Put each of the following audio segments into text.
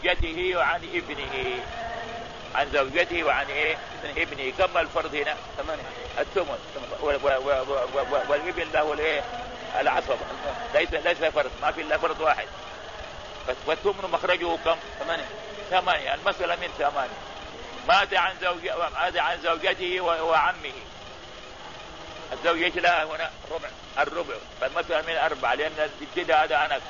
زوجته وعن ابنه، عن زوجته وعن ايه ابنه. كم الفرض هنا؟ 8. الثمن. والابن له الايه العصبة، ليس فرض، ما في الا فرض واحد. فالثمن مخرجه كم؟ 8. المسألة من 8. مات عن زوجته وعمه. الزوجة لها هنا الربع. فالمسألة من 4 لأن الابتداء هذا أنك.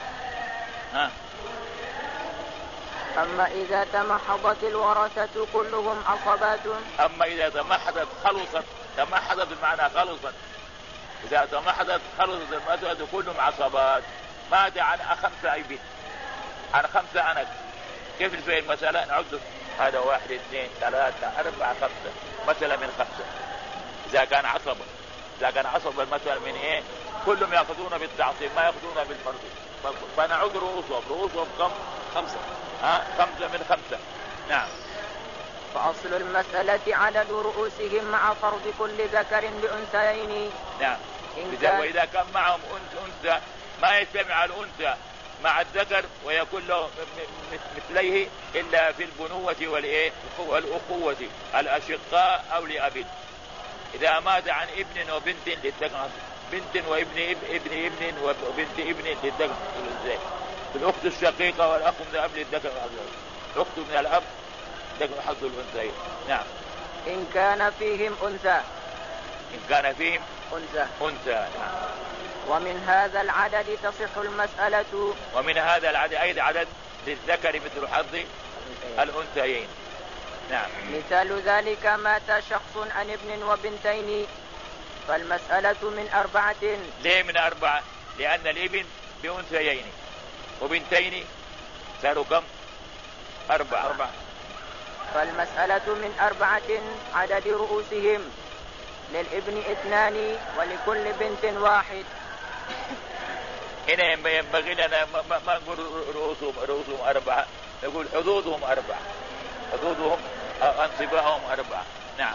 أما إذا تمحضت الورثة كلهم عصبات. أما إذا تمحضت بمعنى خلصت. إذا تمحضت خلصت المسألة كلهم عصبات. مات عن 5 ابن، عن 5 أنك. كيف نسوي المسألة؟ نعد هذا 1 2 3 4 5. مسألة من 5 إذا كان عصبة. إذا كان عصبة المسألة من إيه؟ كلهم يأخذون بالتعصيب ما يأخذون بالفرض. فنعد رؤوسهم كم؟ 5. 5 من 5. نعم. فأصل المسألة عدد رؤوسهم مع فرض كل ذكر بأنثيين. نعم. وإذا كان معهم أنثى ما يجتمع الأنثى مع الذكر ويكون له مثليه إلا في البنوة والأخوة الأشقاء أو لأب. إذا مات عن ابن وبنت للذكر، بنت وابن ابن وبنت ابن للذكر، الأخت الشقيقة والأخ من الأب للذكر، الأخت من الأب لذكر حظ الأنثيين. نعم. إن كان فيهم أنثى. إن كان فيهم أنثى. نعم. ومن هذا العدد تصح المسألة. ومن هذا العدد أي عدد للذكر مثل حظ الأنثيين. نعم. مثال ذلك مات شخص عن ابن وبنتين فالمسألة من 4. ليه من 4؟ لأن الابن بأنثيين وبنتين صاروا كم؟ 4. فالمسألة من 4 عدد رؤوسهم، للابن 2 ولكل بنت 1. هنا ينبغي لنا ما نقول رؤوسهم 4، نقول حدودهم 4. حدودهم أنصباهم 4. نعم.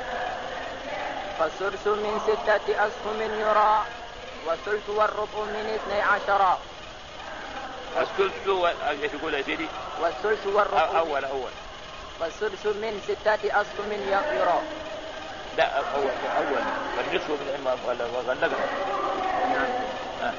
فالسدس من 6 أسهم يرى، والثلث والربع من 12. ايش يقول يا سيدي؟ والثلث والربع أول. والسدس من 6 أسهم يرى. لا أول والنصف من الإمام ولا غلقنا. نعم.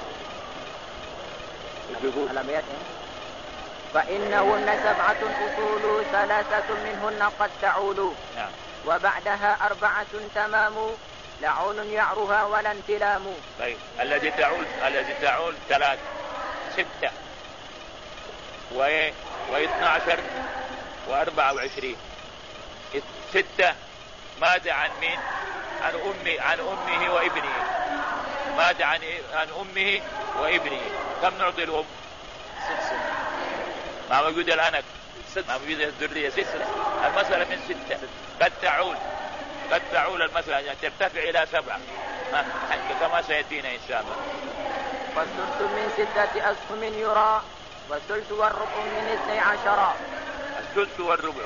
فإنهن 7 أصول 3 منهن قد تعول. نعم. وبعدها 4 تمام، لعون يعرها ولا انتلام. طيب الذي تعول 3 6 و12 و24. 6 مات عن مين؟ عن أمه وابنه. مات عن أمه وابنه. كم نعطي الأم؟ 6. ما موجود الآن، ما موجود الذرية 6. المسألة من 6 قد تعول المسألة يعني ترتفع إلى 7 كما سيأتينا إن شاء الله. والثلث من 6 أسهم يرى، والثلث والربع من 12. الثلث والربع.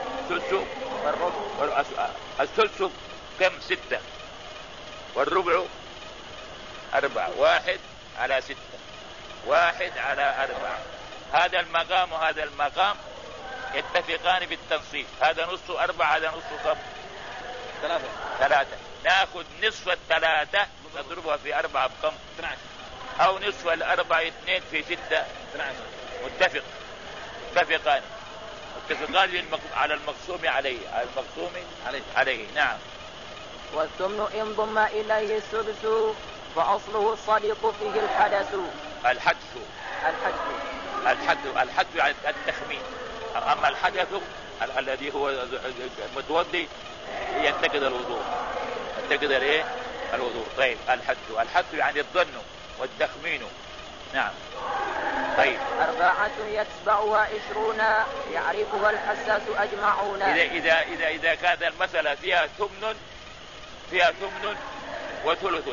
الثلث كم؟ 6 والربع 4. 1 على 6 1 على 4. هذا المقام وهذا المقام يتفقان بالتنصيب. هذا نص 4 هذا نص كم؟ 3. ناخذ نصف 3 نضربها في 4 بكم؟ 12. أو نصف 4 2 في 6 12. متفقان على المقسوم عليه. نعم. والثمن إن ضم إليه السدس فأصله الصديق فيه الحدث. الحدث يعني التخمين. أما الحدث الذي هو المتوضي ينتقد الوضوء. الوضوء. طيب الحدث يعني الظن والتخمين. نعم. طيب 4 يتبعها 20 يعرفها الحساس أجمعون. إذا كانت المسألة فيها ثمن وثلث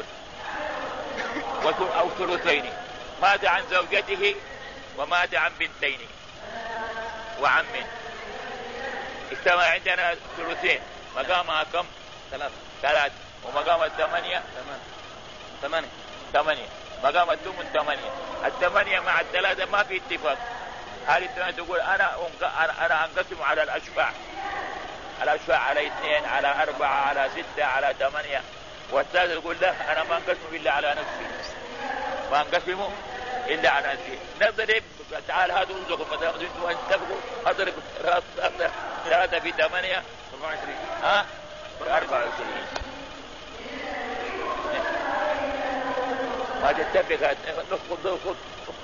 أو ثلثين. مات عن زوجته ومات عن بنتين وعم. اجتمع عندنا ثلثين. مقامها كم؟ 3. ومقام 8 مقام 8. 8 مع 3 ما في اتفاق. هذه الثانية تقول أنا أنقسم على الأشفاع على 2 على 4 على 6 على 8. والثالث تقول لا أنا ما أنقسم إلا على نفسي، ما أنقسم إلا على نفسي. نضرب تعال هاتوا رزقكم مثلا أنتوا أن تبقوا أضرب 3 في 8 24 24 ما تتفق نخذ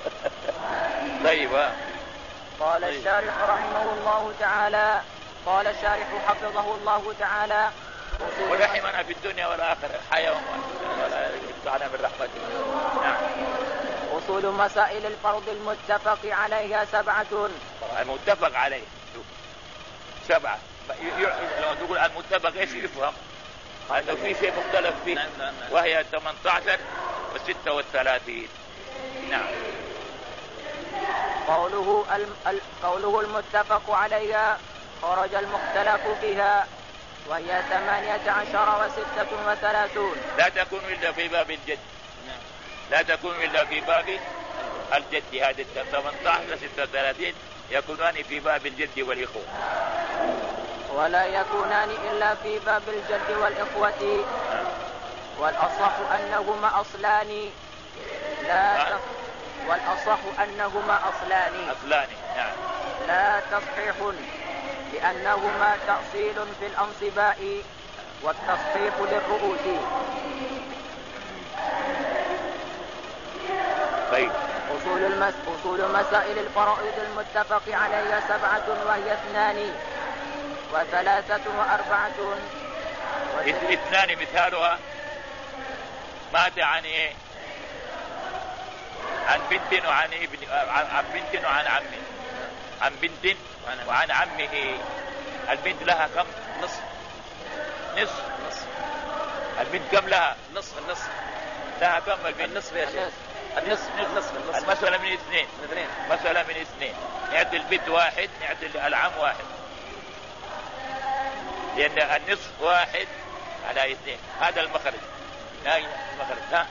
طيب. قال الشارح رحمه الله تعالى قال الشارح حفظه الله تعالى ورحمنا في الدنيا والآخرة حياة ولا يقطعنا من رحمته. نعم. أصول مسائل الفرض المتفق عليها 7. المتفق عليه 7. لو تقول المتفق ايش يفهم؟ أنه في شيء مختلف فيه وهي 18 و36. نعم. قوله المتفق عليها خرج المختلف فيها وهي 18 و36. لا تكون إلا في باب الجد. لا تكون إلا في باب الجد. هذه 18 و36 يكونان في باب الجد والإخوة، ولا يكونان إلا في باب الجد والإخوة. والأصح أنهما أصلان والأصح أنهما أصلان. نعم. لا تصحيح لأنهما تأصيل في الأنصباء والتصحيح للرؤوس. طيب. أصول مسائل الفرائض المتفق عليها 7 وهي 2 و3 و4. 2 مثالها مات عن ايه؟ عن بنت وعن ابن، عن بنت وعن عم، عن بنت وعن عمه. البنت لها كم؟ نصف. البنت كم لها؟ النصف لها كم البنت؟ النصف يا شيخ. النصف. المسألة من 2. مسألة من 2. نعطي البنت 1، نعطي العم 1، لأن النصف 1 على 2. هذا المخرج. هاي المخرج.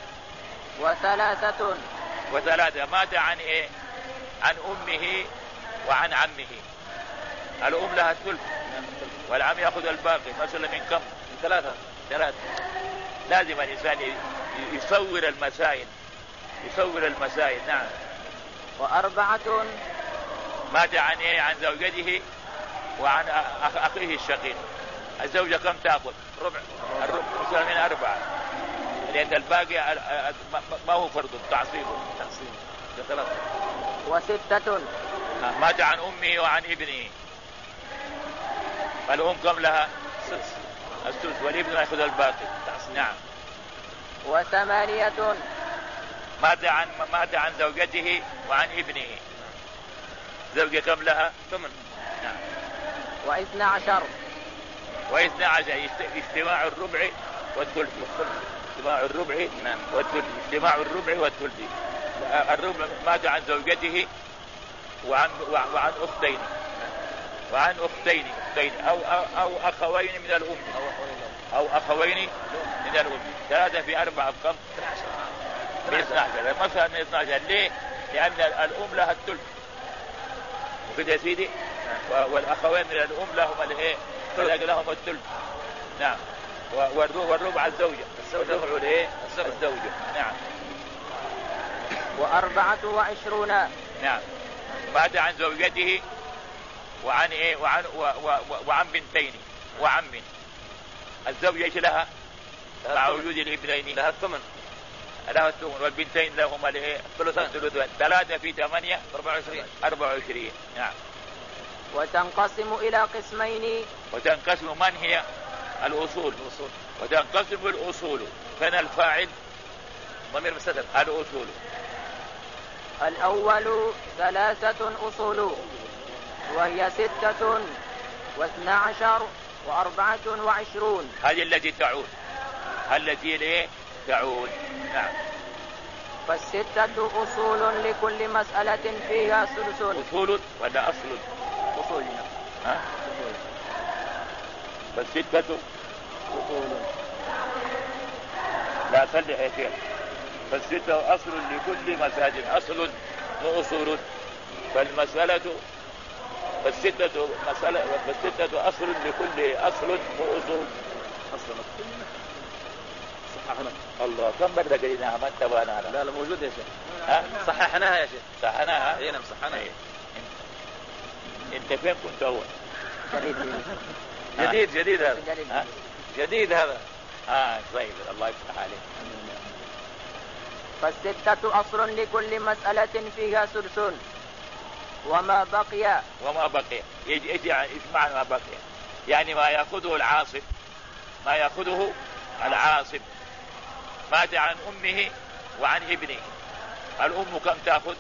و3 مات عن ايه؟ عن امه وعن عمه. الام لها الثلث والعم ياخذ الباقي. مثلا من كم؟ من 3. لازم الانسان يصور المسائل. نعم. 4 مات عن ايه؟ عن زوجته وعن اخيه الشقيق. الزوجة كم تاخذ؟ ربع. مثلا من 4، لأن الباقي ما هو فرض، تعصيبه. 3. و6 مات عن أمه وعن ابنه. الأم كم لها؟ السدس والابن يأخذ الباقي. نعم. و8 مات عن زوجته وعن ابنه. زوجة كم لها؟ 8. نعم. و12 اجتماع الربع والثلث. اجتماع الربع والثلث. الربع مات عن زوجته وعن أختين أو أخوين من الأم، أو أخوين من الأم. 3 في 4 بكم؟ من 12. مثلا من 12. ليه؟ لأن الأم لها الثلث وكده يا سيدي، والأخوين من الأم لهم الايه؟ لهم الثلث. نعم. والربع الزوجة. الربع الايه؟ الزوجة. نعم. 24. نعم. مات عن زوجته وعن ايه؟ وعن بنتين وعم. الزوجة ايش لها؟ مع وجود الابنين لها 8. والبنتين لهما الايه؟ الثلثان. 3 في 8 24. نعم. وتنقسم إلى قسمين. وتنقسم من هي؟ الأصول. وتنقسم الأصول. كان الفاعل ضمير مستتر. الأصول. الأول 3 أصول وهي 6 و12 و24. هذه التي تعود. نعم. فال6 أصول لكل مسألة فيها سدس. أصول ولا أصل؟ أصول. فال6 أصول. لا صلح يا شيخ. فال6 أصل لكل مسألة. أصل وأصول. فالمسألة فالستة أصل لكل أصل وأصول. صححنا. الله كم مرة قلناها ما انتبهنا. لا موجود يا شيخ. ها؟ صححناها يا شيخ. صححناها. اي نعم صححناها. انت فين كنت اول؟ جديد هذا. جديد هذا. طيب الله يفتح عليك. فالستة أصل لكل مسألة فيها سدس وما بقي. ايش معنى ما بقي؟ يعني ما يأخذه العاصب مات عن أمه وعن ابنه. الأم كم تأخذ؟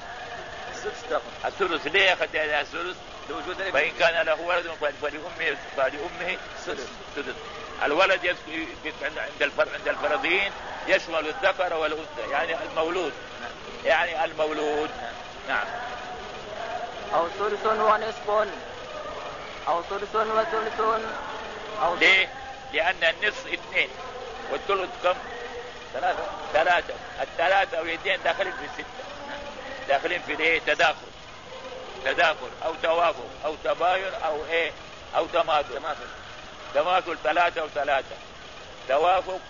السدس. ليه أخذ السدس؟ فإن كان له ولد فلأمه سدس. الولد عند الفرضيين يشمل الذكر والأنثى، يعني المولود. نعم. أو ثلث ونصف أو ثلث وثلث. ليه؟ لأن النصف 2 والثلث كم؟ 3. الثلاثة والاثنين داخلين في 6، داخلين في ايه؟ تداخل أو توافق أو تباين أو ايه أو تماثل. 3 و3 توافق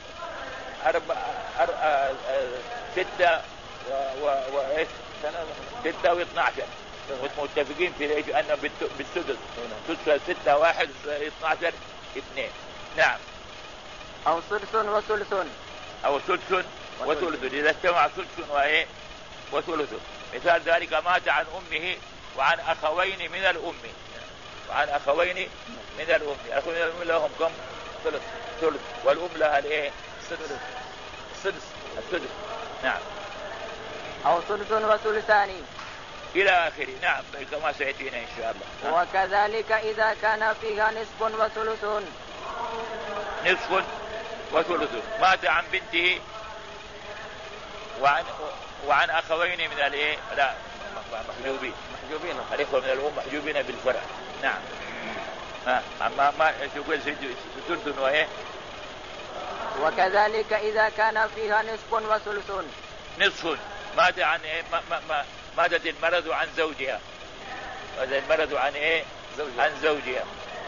6 و 12 متفقين في ايش؟ أن بالسدس 6 1 12 2. نعم. أو ثلث وثلث. أو ثلث وثلث إذا اجتمع ثلث وإيه وثلث. مثال ذلك مات عن أمه وعن أخوين من الأم. أخوين من الأم لهم كم؟ ثلث والأم لها الإيه؟ السدس. نعم. أو ثلث وثلثان إلى آخره. نعم كما سيأتينا إن شاء الله. وكذلك إذا كان فيها نصف وثلث. مات عن بنته وعن أخوين من الإيه؟ لا محجوبين الإخوة من الأم محجوبين بالفرع. نعم. ما تقول ثلث وإيه؟ وكذلك إذا كان فيها نصف وثلث. نصف مات عن إيه؟ ماتت المرض عن زوجها. هذا المرض عن إيه؟ عن زوجها.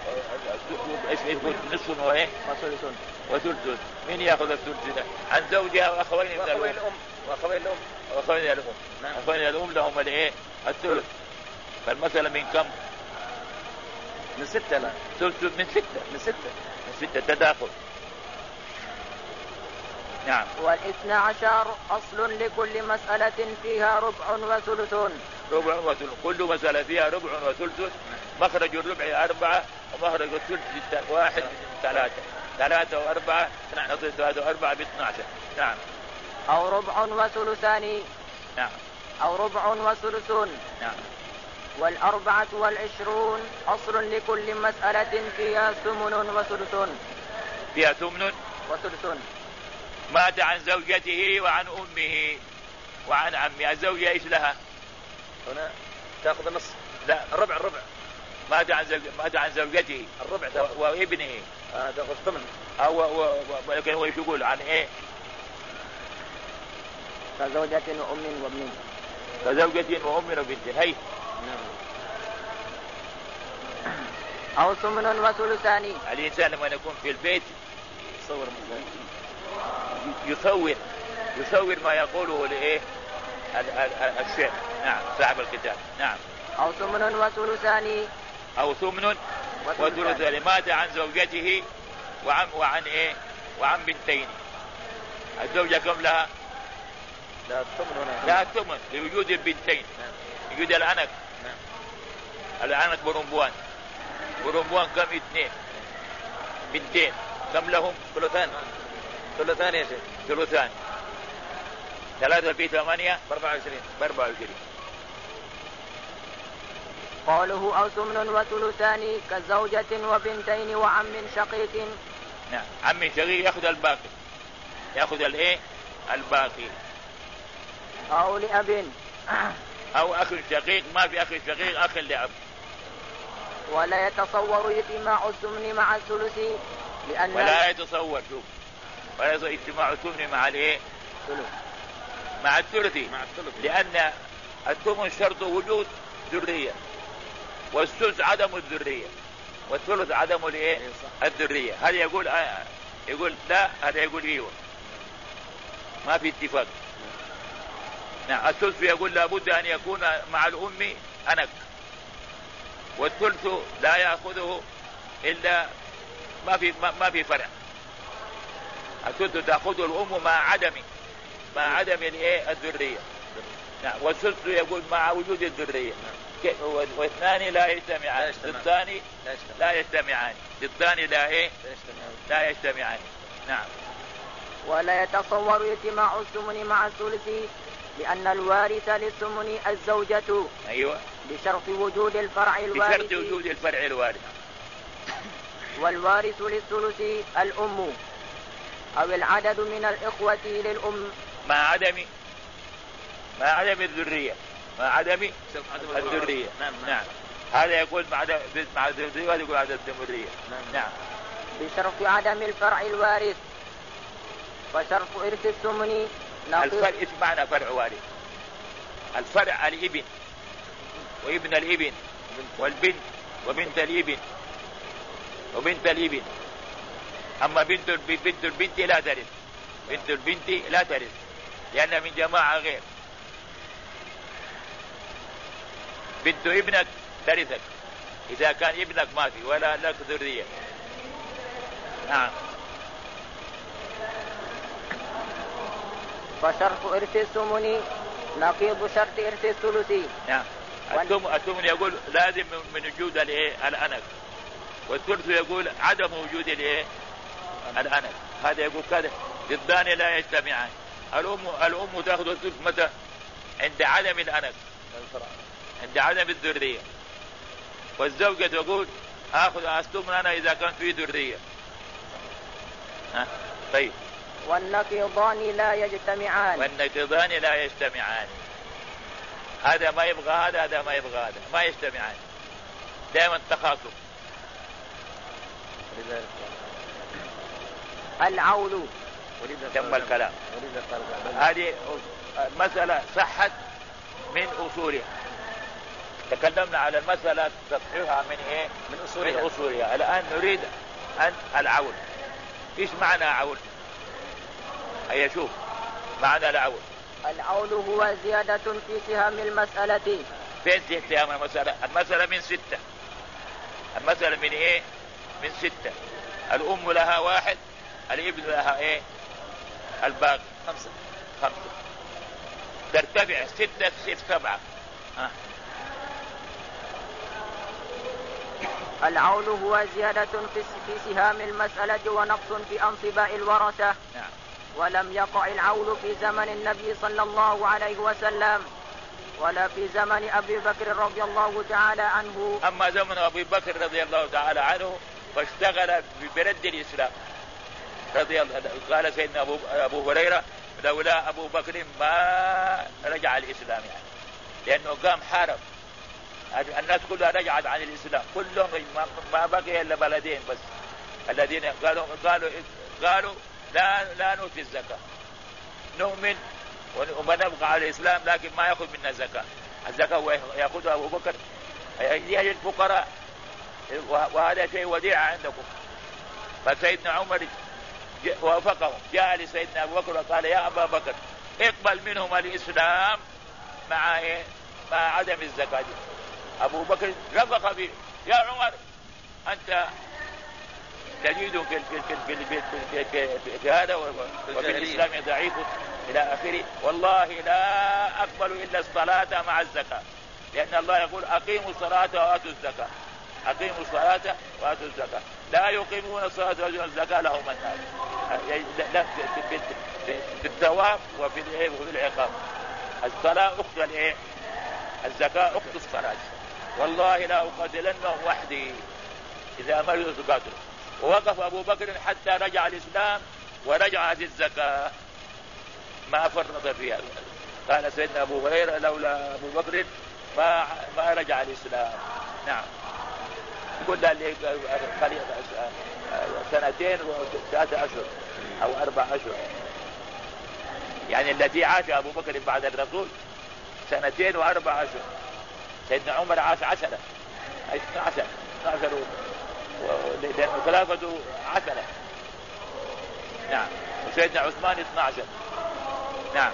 نصف وإيه؟ وثلث. من يأخذ الثلث ده؟ عن زوجها وأخوين من الأم. وأخوين الأم. نعم. أخوين الأم لهم الإيه؟ الثلث. فالمسألة من كم؟ من 6. لا ثلث من 6 تداخل. نعم. 12 أصل لكل مسألة فيها ربع وثلث. كل مسألة فيها ربع وثلث. مخرج الربع 4 ومخرج الثلث 1 3. 3 و4 نضرب 3 و4 ب12. نعم. أو ربع وثلثان. نعم. أو ربع وثلث. نعم. 24 أصل لكل مسألة فيها ثمن وثلث. فيها ثمن وثلث. مات عن زوجته وعن أمه وعن عمه. الزوجة إيش لها؟ هنا تأخذ النص. لا الربع. مات عن زوجته الربع وابنه. تأخذ ثمن. ولكن هو يقول عن إيه؟ كزوجة وأم وابن. كزوجة وأم وبنت. هي. أو ثمن وثلثان. الإنسان لما يكون في البيت يصور ما يقوله لإيه الشيخ. نعم صاحب الكتاب. نعم. أو ثمن وثلثان. أو ثمن وثلثان. مات عن زوجته وعن إيه وعن بنتين. الزوجة كم لها؟ لا ثمن لوجود البنتين. وجود العنق. العنق برمبوان كم؟ 2. بنتين كم لهم؟ ثلثان يا شيخ. 3 في 8 24. قوله أو ثمن وثلثان كزوجة وبنتين وعم شقيق. نعم. عم شقيق يأخذ الباقي. يأخذ الإيه؟ الباقي. أو لأب. أو أخ شقيق. ما في أخ شقيق أخ لأب. ولا يتصور اجتماع الثمن مع الثلث لأن ولا يتصور اجتماع الثمن مع الايه؟ مع الثلث. لأن الثمن شرط وجود ذرية، والسدس عدم الذرية، والثلث عدم الايه الذرية. هذا يقول لا، هذا يقول ايوه، ما في اتفاق. نعم. الثلث يقول لابد ان يكون مع الام انك، والثلث لا ياخذه الا ما في فرع. الثلث تاخذه الام مع عدم الايه الذرية. نعم. والثلث يقول مع وجود الذرية. واثنان لا يجتمعان، ضدان لا يجتمعان، ضدان لا يجتمعان. نعم. ولا يتصور اجتماع الثمن مع الثلث، لأن الوارث للثمن الزوجة. أيوة. بشرط وجود الفرع الوارث. والوارث للثلث الأم أو العدد من الإخوة للأم مع عدم الذرية. الذرية. نعم. هذا يقول مع الذرية، وهذا يقول عدم الذرية. نعم. بشرط عدم الفرع الوارث. وشرط إرث الثمن الفرع. ايش معنى فرع وارث؟ الفرع الابن وابن الابن والبنت وبنت الابن. اما بنت البنت لا ترث. بنت البنت لا ترث لأنها من جماعة غير. بنت ابنك ترثك إذا كان ابنك ما في ولا لك ذرية. نعم. فشرط إرث الثمن نقيض شرط إرث الثلث. نعم. الثمن يقول لازم من وجود الأنك، والثلث يقول عدم وجود الأنك. هذا يقول كذا ضدان لا يجتمعان. الأم تأخذ الثلث متى؟ عند عدم الأنك، عند عدم الذرية. والزوجة تقول آخذ الثمن أنا إذا كانت في ذرية. طيب. والنقيضان لا يجتمعان. هذا ما يبغى هذا ما يبغى هذا، ما يجتمعان، دائما تخاصم. العول. تم الكلام. هذه مسألة صحت من أصولها. تكلمنا على المسألة تصحيحها من أصولها. الآن نريد أن العول. إيش معنى عول؟ هيا شوف معنى العول. العول هو زيادة في سهام المسألة. فين سهام المسألة؟ المسألة من 6. المسألة من من 6. الأم لها 1، الابن لها الباقي 5. ترتفع 6 تصير 7. العول هو زيادة في سهام المسألة ونقص في أنصباء الورثة. نعم. ولم يقع العول في زمن النبي صلى الله عليه وسلم ولا في زمن أبي بكر رضي الله تعالى عنه. أما زمن أبي بكر رضي الله تعالى عنه فاشتغل برد الإسلام رضي الله. قال سيدنا أبو هريرة لولا أبو بكر ما رجع الإسلام، يعني لأنه قام حارب. الناس كلها رجعت عن الإسلام، كلهم ما بقي إلا بلدين بس الذين قالوا لا نؤتي الزكاة، نؤمن ونبقى على الإسلام لكن ما يأخذ منا الزكاة. الزكاة يأخذها أبو بكر هي الفقراء، وهذا شيء وديعة عندكم. فسيدنا عمر وافقهم، جاء لسيدنا أبو بكر وقال يا أبا بكر اقبل منهم الإسلام مع عدم الزكاة. أبو بكر رفق به، يا عمر أنت تجد في هذا وفي الإسلام ضعيف إلى آخره، والله لا أقبل إلا الصلاة مع الزكاة، لأن الله يقول أقيموا الصلاة وآتوا الزكاة. أقيموا الصلاة وآتوا الزكاة، لا يقيمون الصلاة وآتوا الزكاة لهم النار في الثواب وفي العقاب. الصلاة أخت الزكاة أخت الصلاة. والله لا أقاتلنهم وحدي إذا مرضوا تقاتلوا. ووقف أبو بكر حتى رجع الإسلام ورجعت الزكاة، ما فرط فيها. قال سيدنا أبو هريرة لولا أبو بكر ما رجع الإسلام. نعم. قلنا لي 2 و3 أشهر أو 4 أشهر، يعني التي عاش أبو بكر بعد الرسول 2 و4 أشهر. سيدنا عمر عاش 10 12 لأن خلافته 10. نعم. وسيدنا عثمان 12. نعم.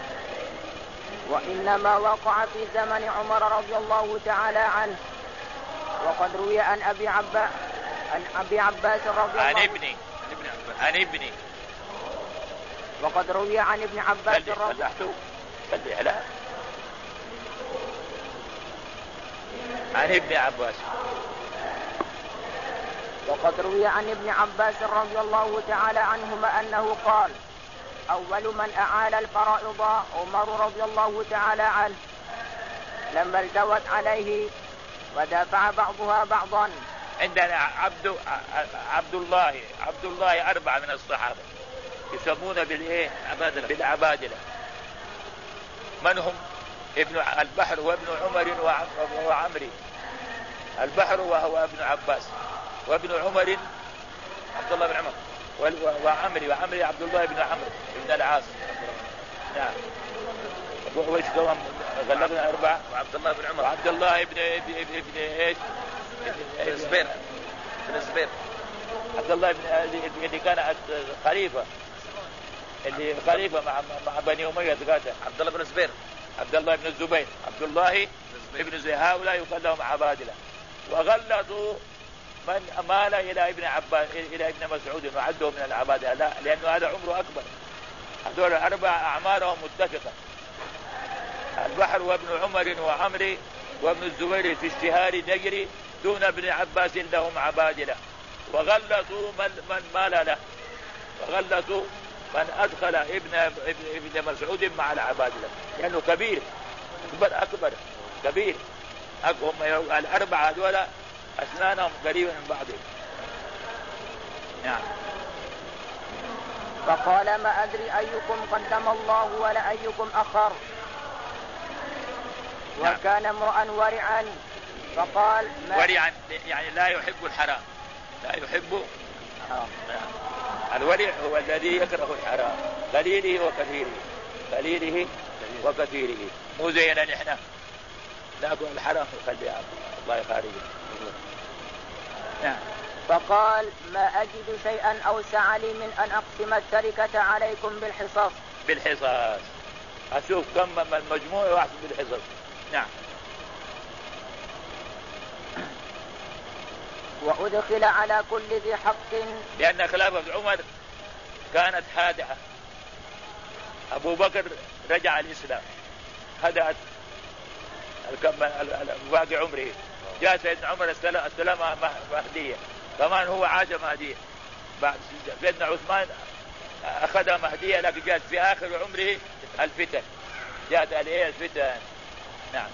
وإنما وقع في زمن عمر رضي الله تعالى عنه. وقد روي عن أبي عباس رضي الله عن ابني وقد روي عن ابن عباس رضي عن ابن عباس. وقد روي عن ابن عباس رضي الله تعالى عنهما أنه قال: أول من أعال الفرائض عمر رضي الله تعالى عنه لما التوت عليه ودافع بعضها بعضا. عندنا عبد الله 4 من الصحابة يسمون بالعبادلة. من هم؟ ابن البحر وابن عمر وعمري. البحر وهو ابن عباس، وابن عمر عبد الله بن عمر، وعمري عبد الله بن عمرو بن العاص. نعم. وإيش كمان غلقنا 4؟ وعبد الله بن عمر وعبد الله ابن ايش؟ الزبير. عبد الله اللي كان خليفة، مع بني أمية قاتل. عبد الله بن الزبير. عبد الله بن الزبير. عبد الله ابن زبير. هؤلاء يقال لهم عبادلة. وغلطوا من مال إلى ابن عباس إلى ابن مسعود وعده من العبادلة، لا، لأنه هذا عمره أكبر. هذول 4 أعمارهم متفقة. البحر وابن عمر وعمري وابن الزبير في اشتهار نجري دون ابن عباس لهم عبادلة. وغلطوا من مال له، وغلطوا من أدخل ابن مسعود مع العبادلة، لأنه كبير أكبر كبير. هم 4 هذول أسنانهم قريبا من بعضهم. نعم. فقال: ما أدري أيكم قدم الله ولا أيكم أخر. وكان امرأ ورعا، فقال: ورعا يعني لا يحب الحرام، لا يحب الحرام. الورع هو الذي يكره الحرام، قليله وكثيره. مو زينا نحن ناكل الحرام وخليها الله يخارجه. نعم. فقال: ما أجد شيئا أوسع لي من أن أقسم التركة عليكم بالحصاص. أشوف كم من المجموع واحد بالحصاص. نعم. وأدخل على كل ذي حق، لأن خلافة عمر كانت هادئة. أبو بكر رجع الإسلام، هدأت باقي عمره. جاء سيدنا عمر السلام مهدية، كمان هو عاش مهدية. بعد سيدنا عثمان أخذ مهدية، لكن جاءت في آخر عمره الفتن، جاءت الفتن. نعم.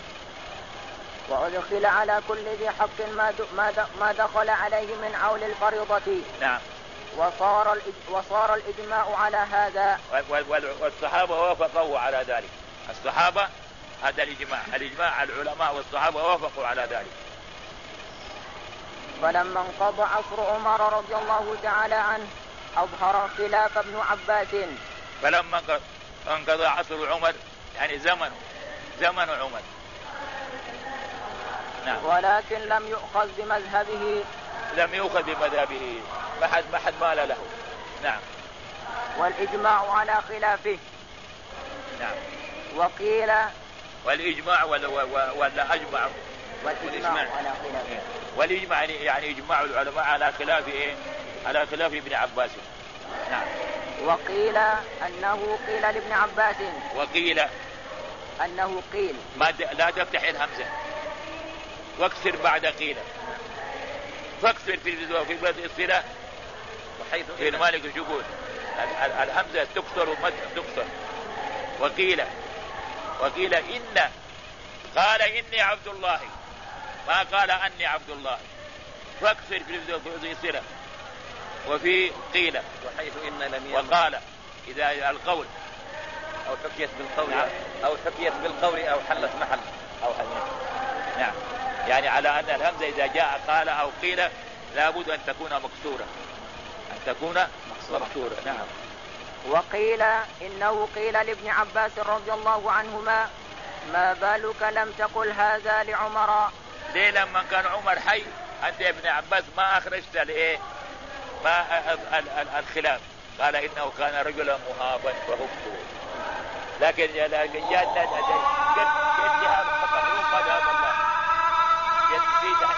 وأدخل على كل ذي حق ما دخل عليه من عول الفريضة. نعم. وصار الإجماع على هذا، والصحابة وافقوا على ذلك. الصحابة هذا الإجماع العلماء والصحابة وافقوا على ذلك. فلما انقضى عصر عمر رضي الله تعالى عنه أظهر خلاف ابن عباس. فلما انقضى عصر عمر يعني زمن عمر. نعم. ولكن لم يؤخذ بمذهبه، ما حد مال له. نعم. والإجماع على خلافه. نعم. وقيل والإجماع ولا أجمع. والإجماع على خلافه. والإجماع يعني إجماع العلماء على خلاف على خلاف ابن عباس. نعم. وقيل أنه قيل لابن عباس. وقيل أنه قيل. لا تفتح الهمزة واكسر بعد قيل. فاكسر في بلد الصلة وحيث في المالك يقول الهمزة تكسر ومد تكسر. وقيل إن قال إني عبد الله، ما قال أني عبد الله. فاكسر في الصلة. وفي قيل وحيث إن لم وقال إذا القول أو حكيت بالقول. نعم. أو حكيت بالقول أو حلت محل أو حلت. نعم. يعني على أن الهمزة إذا جاء قال أو قيل لابد أن تكون مكسورة، مكسورة. نعم. وقيل إنه قيل لابن عباس رضي الله عنهما ما بالك لم تقل هذا لعمر؟ ليه لما كان عمر حي أنت يا ابن عباس ما أخرجت الإيه ما الخلاف؟ قال إنه كان رجلا مهابا فهبته، لكن جاء جهاد مذهب الله